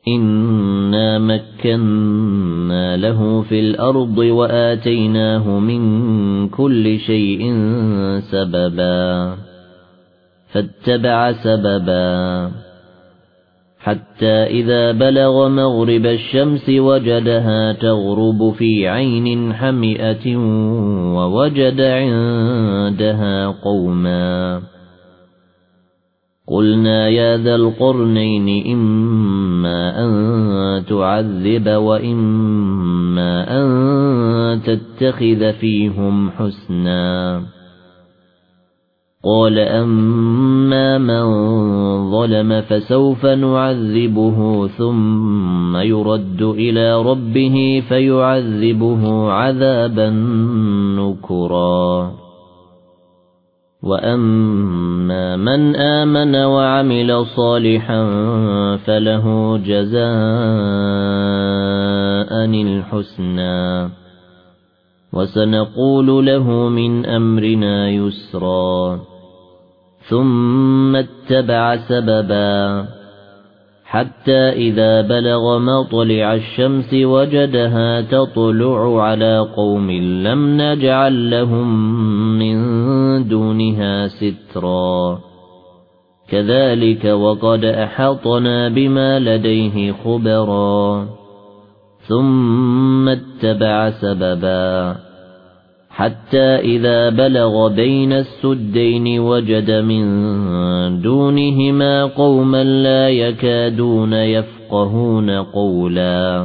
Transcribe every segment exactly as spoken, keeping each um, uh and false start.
إِنَّا مَكَّنَّا لَهُ فِي الْأَرْضِ وَآتَيْنَاهُ مِنْ كُلِّ شَيْءٍ سَبَبًا فَاتَّبَعَ سَبَبًا حَتَّى إِذَا بَلَغَ مَغْرِبَ الشَّمْسِ وَجَدَهَا تَغْرُبُ فِي عَيْنٍ حَمِئَةٍ وَوَجَدَ عِندَهَا قَوْمًا قُلْنَا يَا ذَا الْقَرْنَيْنِ إِمَّا أَن تُعَذِّبَ وَإِمَّا أَن تَتَّخِذَ فِيهِمْ حُسْنًا قَالَ أَمَّا مَنْ ظَلَمَ فَسَوْفَ نُعَذِّبُهُ ثُمَّ يُرَدُّ إِلَى رَبِّهِ فَيُعَذِّبُهُ عَذَابًا نُكْرًا وَأَمَّا مَنْ آمَنَ وَعَمِلَ صَالِحًا فَلَهُ جَزَاءً الْحُسْنَى وَسَنَقُولُ لَهُ مِنْ أَمْرِنَا يُسْرًا ثُمَّ اتَّبَعَ سَبَبًا حَتَّى إِذَا بَلَغَ مَطْلِعَ الشَّمْسِ وَجَدَهَا تَطْلُعُ عَلَى قَوْمٍ لَّمْ نَجْعَل لَّهُم مِّن دُونِهَا سِتْرًا كَذَلِكَ وَقَدْ أَحَطْنَا بِمَا لَدَيْهِ خُبْرًا ثُمَّ اتَّبَعَ سَبَبًا حَتَّى إِذَا بَلَغَ بَيْنَ السُّدَّيْنِ وَجَدَ مِن دُونِهِمَا قَوْمًا لَّا يَكَادُونَ يَفْقَهُونَ قَوْلًا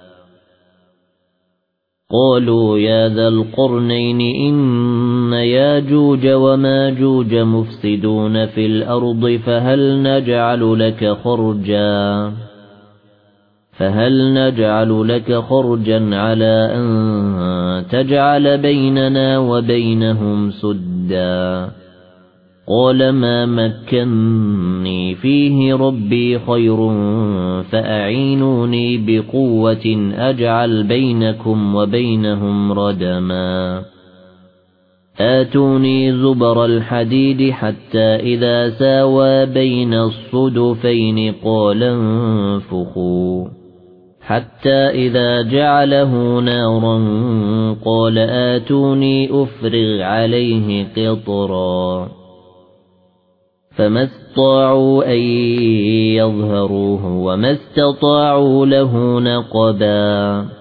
قَالُوا يَا ذَا الْقَرْنَيْنِ إِنَّ يَأْجُوجَ وَمَأْجُوجَ مُفْسِدُونَ فِي الْأَرْضِ فَهَلْ نَجْعَلُ لَكَ خَرْجًا فَهَلْ نَجْعَلُ لَكَ خَرْجًا عَلَى أَن تَجْعَلَ بَيْنَنَا وَبَيْنَهُمْ سُدًّا قَالَ مَا مَكَّنِّي فِيهِ رَبِّي خَيْرٌ فَأَعِينُونِي بِقُوَّةٍ أَجْعَلْ بَيْنَكُمْ وَبَيْنَهُمْ رَدْمًا آتوني زبر الحديد حتى إذا ساوى بين الصدفين قال انفخوا حتى إذا جعله نارا قال آتوني أفرغ عليه قطرا فما استطاعوا أن يظهروه وما استطاعوا له نقبا